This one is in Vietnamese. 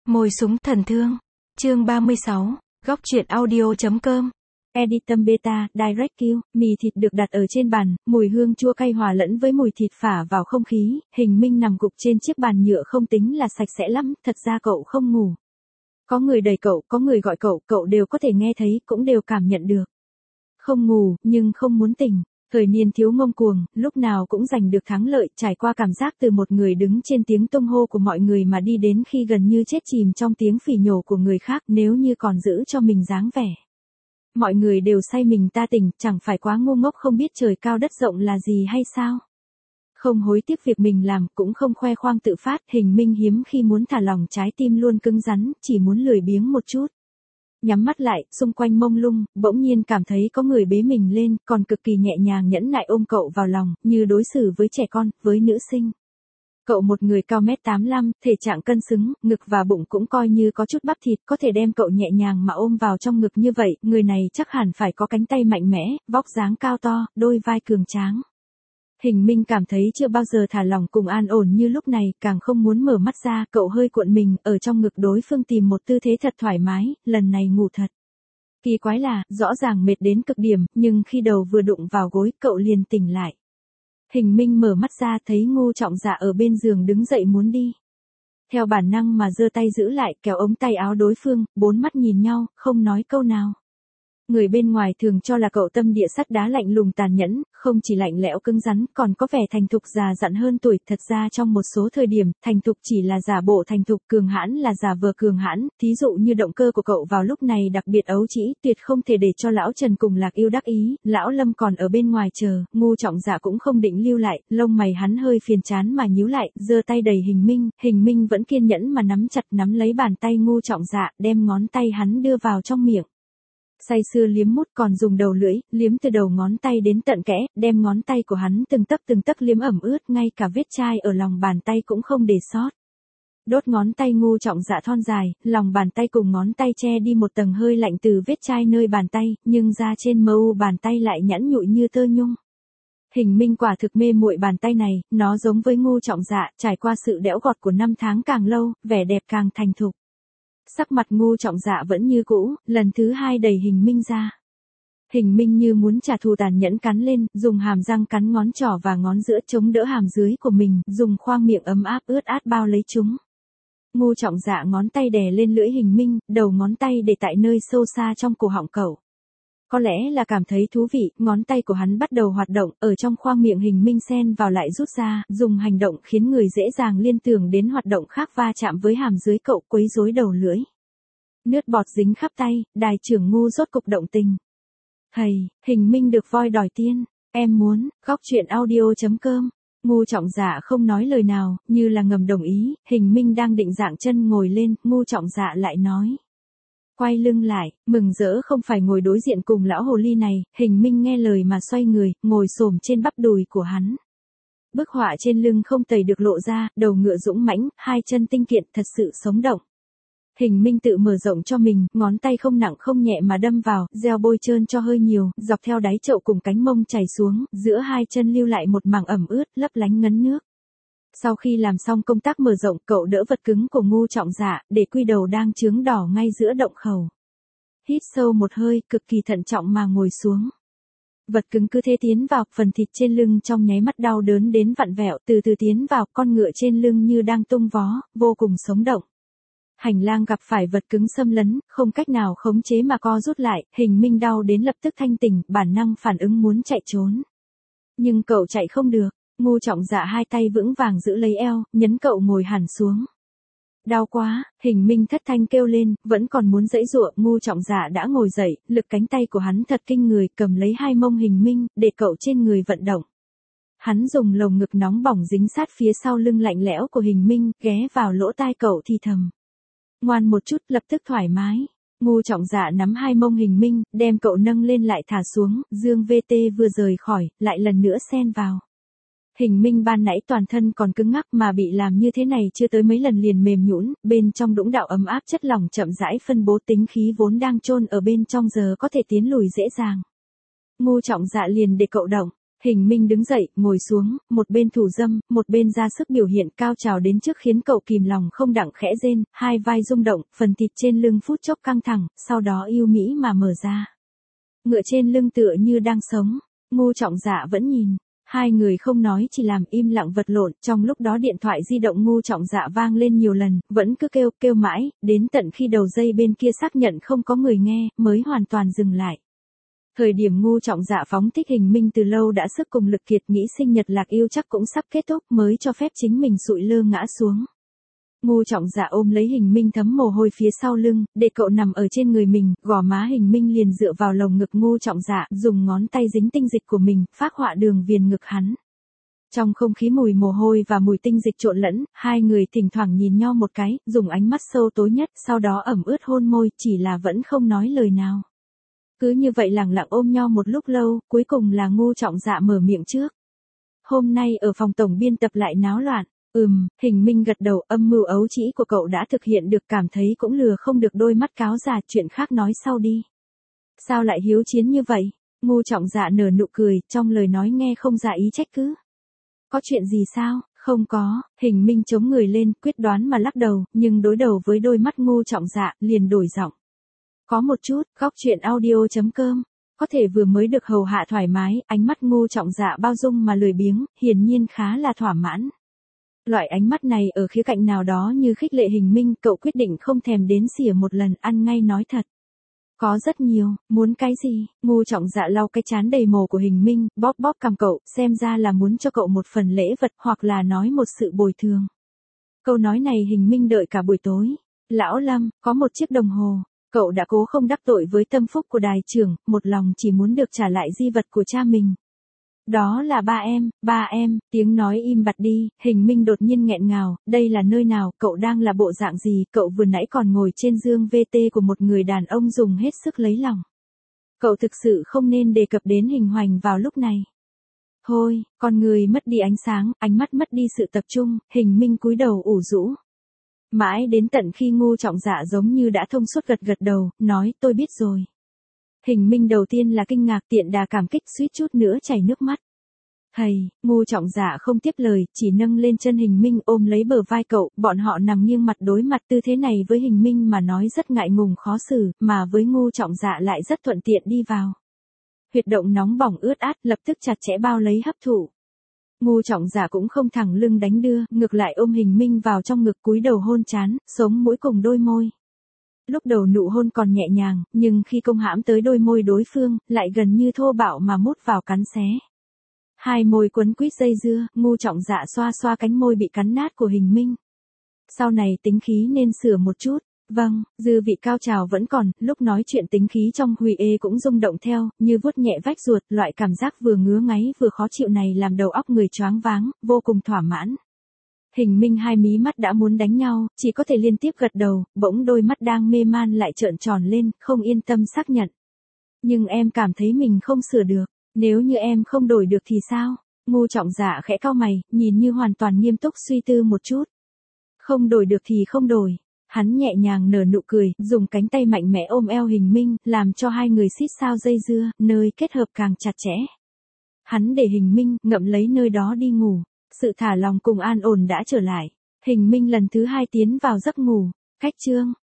Mồi súng thần thương. Chương 36. Góc truyện audio.com. Editum Beta, Direct Kill, mì thịt được đặt ở trên bàn, mùi hương chua cay hòa lẫn với mùi thịt phả vào không khí, Hình Minh nằm gục trên chiếc bàn nhựa không tính là sạch sẽ lắm, thật ra cậu không ngủ. Có người đẩy cậu, có người gọi cậu đều có thể nghe thấy, cũng đều cảm nhận được. Không ngủ, nhưng không muốn tỉnh. Thời niên thiếu ngông cuồng, lúc nào cũng giành được thắng lợi, trải qua cảm giác từ một người đứng trên tiếng tung hô của mọi người mà đi đến khi gần như chết chìm trong tiếng phỉ nhổ của người khác, nếu như còn giữ cho mình dáng vẻ. Mọi người đều say mình ta tỉnh, chẳng phải quá ngu ngốc không biết trời cao đất rộng là gì hay sao? Không hối tiếc việc mình làm, cũng không khoe khoang tự phát, Hình Minh hiếm khi muốn thả lỏng trái tim luôn cứng rắn, chỉ muốn lười biếng một chút. Nhắm mắt lại, xung quanh mông lung, bỗng nhiên cảm thấy có người bế mình lên, còn cực kỳ nhẹ nhàng nhẫn nại ôm cậu vào lòng, như đối xử với trẻ con, với nữ sinh. Cậu một người cao 1m85, thể trạng cân xứng, ngực và bụng cũng coi như có chút bắp thịt, có thể đem cậu nhẹ nhàng mà ôm vào trong ngực như vậy, người này chắc hẳn phải có cánh tay mạnh mẽ, vóc dáng cao to, đôi vai cường tráng. Hình Minh cảm thấy chưa bao giờ thả lỏng cùng an ổn như lúc này, càng không muốn mở mắt ra, cậu hơi cuộn mình, ở trong ngực đối phương tìm một tư thế thật thoải mái, lần này ngủ thật. Kỳ quái là, rõ ràng mệt đến cực điểm, nhưng khi đầu vừa đụng vào gối, cậu liền tỉnh lại. Hình Minh mở mắt ra thấy Ngô Trọng Dạ ở bên giường đứng dậy muốn đi. Theo bản năng mà giơ tay giữ lại, kéo ống tay áo đối phương, bốn mắt nhìn nhau, không nói câu nào. Người bên ngoài thường cho là cậu tâm địa sắt đá lạnh lùng tàn nhẫn, không chỉ lạnh lẽo cứng rắn, còn có vẻ thành thục già dặn hơn tuổi. Thật ra trong một số thời điểm, thành thục chỉ là giả bộ thành thục, cường hãn là giả vờ cường hãn. Thí dụ như động cơ của cậu vào lúc này đặc biệt ấu trĩ, tuyệt không thể để cho lão Trần cùng Lạc Yêu đắc ý. Lão Lâm còn ở bên ngoài chờ, Ngô Trọng Dạ cũng không định lưu lại, lông mày hắn hơi phiền chán mà nhíu lại, giơ tay đẩy Hình Minh vẫn kiên nhẫn mà nắm chặt nắm lấy bàn tay Ngô Trọng Dạ, đem ngón tay hắn đưa vào trong miệng. Say sưa liếm mút, còn dùng đầu lưỡi, liếm từ đầu ngón tay đến tận kẽ, đem ngón tay của hắn từng tấc liếm ẩm ướt, ngay cả vết chai ở lòng bàn tay cũng không để sót. Đốt ngón tay Ngô Trọng Dạ thon dài, lòng bàn tay cùng ngón tay che đi một tầng hơi lạnh từ vết chai nơi bàn tay, nhưng da trên mu bàn tay lại nhẵn nhụi như tơ nhung. Hình Minh quả thực mê muội bàn tay này, nó giống với Ngô Trọng Dạ, trải qua sự đẽo gọt của năm tháng càng lâu, vẻ đẹp càng thành thục. Sắc mặt Ngô Trọng Dạ vẫn như cũ, lần thứ hai đẩy Hình Minh ra. Hình Minh như muốn trả thù tàn nhẫn cắn lên, dùng hàm răng cắn ngón trỏ và ngón giữa chống đỡ hàm dưới của mình, dùng khoang miệng ấm áp ướt át bao lấy chúng. Ngô Trọng Dạ ngón tay đè lên lưỡi Hình Minh, đầu ngón tay để tại nơi sâu xa trong cổ họng cậu. Có lẽ là cảm thấy thú vị, ngón tay của hắn bắt đầu hoạt động, ở trong khoang miệng Hình Minh xen vào lại rút ra, dùng hành động khiến người dễ dàng liên tưởng đến hoạt động khác va chạm với hàm dưới cậu, quấy rối đầu lưỡi. Nước bọt dính khắp tay, đài trưởng Ngô rốt cục động tình. Thầy, Hình Minh được voi đòi tiên, em muốn, góc truyện audio.com. Ngô Trọng Dạ không nói lời nào, như là ngầm đồng ý, Hình Minh đang định dạng chân ngồi lên, Ngô Trọng Dạ lại nói. Quay lưng lại, mừng rỡ không phải ngồi đối diện cùng lão hồ ly này, Hình Minh nghe lời mà xoay người, ngồi xổm trên bắp đùi của hắn. Bức họa trên lưng không tẩy được lộ ra, đầu ngựa dũng mãnh, hai chân tinh kiện thật sự sống động. Hình Minh tự mở rộng cho mình, ngón tay không nặng không nhẹ mà đâm vào, gieo bôi trơn cho hơi nhiều, dọc theo đáy chậu cùng cánh mông chảy xuống, giữa hai chân lưu lại một mảng ẩm ướt, lấp lánh ngấn nước. Sau khi làm xong công tác mở rộng, cậu đỡ vật cứng của Ngô Trọng Dạ, để quy đầu đang chướng đỏ ngay giữa động khẩu. Hít sâu một hơi, cực kỳ thận trọng mà ngồi xuống. Vật cứng cứ thế tiến vào, phần thịt trên lưng trong nháy mắt đau đớn đến vặn vẹo, từ từ tiến vào, con ngựa trên lưng như đang tung vó, vô cùng sống động. Hành lang gặp phải vật cứng xâm lấn, không cách nào khống chế mà co rút lại, Hình Minh đau đến lập tức thanh tỉnh, bản năng phản ứng muốn chạy trốn. Nhưng cậu chạy không được. Ngô Trọng Dạ hai tay vững vàng giữ lấy eo, nhấn cậu ngồi hẳn xuống. Đau quá, Hình Minh thất thanh kêu lên, vẫn còn muốn giãy giụa, Ngô Trọng Dạ đã ngồi dậy, lực cánh tay của hắn thật kinh người, cầm lấy hai mông Hình Minh, để cậu trên người vận động. Hắn dùng lồng ngực nóng bỏng dính sát phía sau lưng lạnh lẽo của Hình Minh, ghé vào lỗ tai cậu thì thầm. Ngoan một chút, lập tức thoải mái. Ngô Trọng Dạ nắm hai mông Hình Minh, đem cậu nâng lên lại thả xuống, Dương VT vừa rời khỏi, lại lần nữa xen vào. Hình Minh ban nãy toàn thân còn cứng ngắc mà bị làm như thế này chưa tới mấy lần liền mềm nhũn, bên trong đũng đạo ấm áp chất lỏng chậm rãi phân bố tính khí vốn đang chôn ở bên trong giờ có thể tiến lùi dễ dàng. Ngô Trọng Dạ liền để cậu động, Hình Minh đứng dậy, ngồi xuống, một bên thủ dâm, một bên ra sức biểu hiện cao trào đến trước khiến cậu kìm lòng không đặng khẽ rên, hai vai rung động, phần thịt trên lưng phút chốc căng thẳng, sau đó yêu mỹ mà mở ra. Ngựa trên lưng tựa như đang sống, Ngô Trọng Dạ vẫn nhìn. Hai người không nói chỉ làm im lặng vật lộn, trong lúc đó điện thoại di động Ngô Trọng Dạ vang lên nhiều lần, vẫn cứ kêu mãi, đến tận khi đầu dây bên kia xác nhận không có người nghe, mới hoàn toàn dừng lại. Thời điểm Ngô Trọng Dạ phóng thích Hình Minh từ lâu đã sức cùng lực kiệt, nghĩ sinh nhật lạc yêu chắc cũng sắp kết thúc, mới cho phép chính mình sụi lơ ngã xuống. Ngô Trọng Dạ ôm lấy Hình Minh thấm mồ hôi phía sau lưng, để cậu nằm ở trên người mình, gò má Hình Minh liền dựa vào lồng ngực Ngô Trọng Dạ, dùng ngón tay dính tinh dịch của mình, phác họa đường viền ngực hắn. Trong không khí mùi mồ hôi và mùi tinh dịch trộn lẫn, hai người thỉnh thoảng nhìn nhau một cái, dùng ánh mắt sâu tối nhất, sau đó ẩm ướt hôn môi, chỉ là vẫn không nói lời nào. Cứ như vậy lẳng lặng ôm nhau một lúc lâu, cuối cùng là Ngô Trọng Dạ mở miệng trước. Hôm nay ở phòng tổng biên tập lại náo loạn. Hình Minh gật đầu, âm mưu ấu trĩ của cậu đã thực hiện được, cảm thấy cũng lừa không được đôi mắt cáo già, chuyện khác nói sau đi. Sao lại hiếu chiến như vậy? Ngô Trọng Dạ nở nụ cười, trong lời nói nghe không ra ý trách cứ. Có chuyện gì sao? Không có, Hình Minh chống người lên, quyết đoán mà lắc đầu, nhưng đối đầu với đôi mắt Ngô Trọng Dạ, liền đổi giọng. Có một chút, góc chuyện audio.com. Có thể vừa mới được hầu hạ thoải mái, ánh mắt Ngô Trọng Dạ bao dung mà lười biếng, hiển nhiên khá là thỏa mãn. Loại ánh mắt này ở khía cạnh nào đó như khích lệ Hình Minh, cậu quyết định không thèm đến xỉa một lần, ăn ngay nói thật. Có rất nhiều, muốn cái gì? Ngô Trọng Dạ lau cái trán đầy mồ của Hình Minh, bóp cằm cậu, xem ra là muốn cho cậu một phần lễ vật hoặc là nói một sự bồi thường. Câu nói này Hình Minh đợi cả buổi tối. Lão Lâm, có một chiếc đồng hồ. Cậu đã cố không đắc tội với tâm phúc của đài trưởng, một lòng chỉ muốn được trả lại di vật của cha mình. Đó là ba em, tiếng nói im bặt đi, Hình Minh đột nhiên nghẹn ngào, đây là nơi nào, cậu đang là bộ dạng gì, cậu vừa nãy còn ngồi trên giường VT của một người đàn ông dùng hết sức lấy lòng. Cậu thực sự không nên đề cập đến Hình Hoành vào lúc này. Thôi, con người mất đi ánh sáng, ánh mắt mất đi sự tập trung, Hình Minh cúi đầu ủ rũ. Mãi đến tận khi Ngô Trọng Dạ giống như đã thông suốt gật đầu, nói tôi biết rồi. Hình Minh đầu tiên là kinh ngạc, tiện đà cảm kích, suýt chút nữa chảy nước mắt. Thầy, Ngô Trọng Dạ không tiếp lời, chỉ nâng lên chân Hình Minh ôm lấy bờ vai cậu, bọn họ nằm nghiêng mặt đối mặt, tư thế này với Hình Minh mà nói rất ngại ngùng khó xử, mà với Ngô Trọng Dạ lại rất thuận tiện đi vào. Huyệt động nóng bỏng ướt át, lập tức chặt chẽ bao lấy hấp thụ. Ngô Trọng Dạ cũng không thẳng lưng đánh đưa, ngược lại ôm Hình Minh vào trong ngực, cúi đầu hôn trán, sống mũi cùng đôi môi. Lúc đầu nụ hôn còn nhẹ nhàng, nhưng khi công hãm tới đôi môi đối phương, lại gần như thô bạo mà mút vào cắn xé. Hai môi quấn quýt dây dưa, Ngô Trọng Dạ xoa xoa cánh môi bị cắn nát của Hình Minh. Sau này tính khí nên sửa một chút. Vâng, dư vị cao trào vẫn còn, lúc nói chuyện tính khí trong Huy Ê cũng rung động theo, như vuốt nhẹ vách ruột, loại cảm giác vừa ngứa ngáy vừa khó chịu này làm đầu óc người choáng váng, vô cùng thỏa mãn. Hình Minh hai mí mắt đã muốn đánh nhau, chỉ có thể liên tiếp gật đầu, bỗng đôi mắt đang mê man lại trợn tròn lên, không yên tâm xác nhận. Nhưng em cảm thấy mình không sửa được, nếu như em không đổi được thì sao? Ngô Trọng Dạ khẽ cau mày, nhìn như hoàn toàn nghiêm túc suy tư một chút. Không đổi được thì không đổi. Hắn nhẹ nhàng nở nụ cười, dùng cánh tay mạnh mẽ ôm eo Hình Minh, làm cho hai người xít sao dây dưa, nơi kết hợp càng chặt chẽ. Hắn để Hình Minh ngậm lấy nơi đó đi ngủ. Sự thả lòng cùng an ổn đã trở lại. Hình Minh lần thứ hai tiến vào giấc ngủ. Cách chương